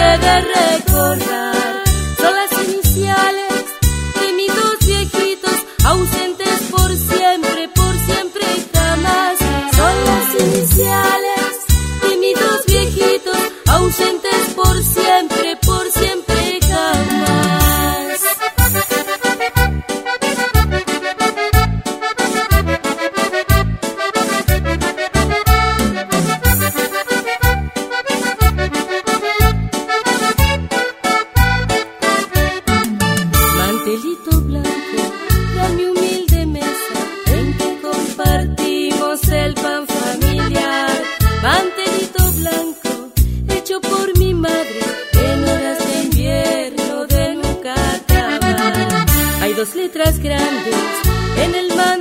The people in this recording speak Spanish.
puede recordar. Son las iniciales de mis dos viejitos, ausentes por siempre y jamás. Son las iniciales de mis dos viejitos, ausentes por siempre y jamás. Mantelito blanco, la mi humilde mesa en que compartimos el pan familiar. Mantelito blanco, hecho por mi madre en horas de invierno de nunca acabar. Hay dos letras grandes en el mantelito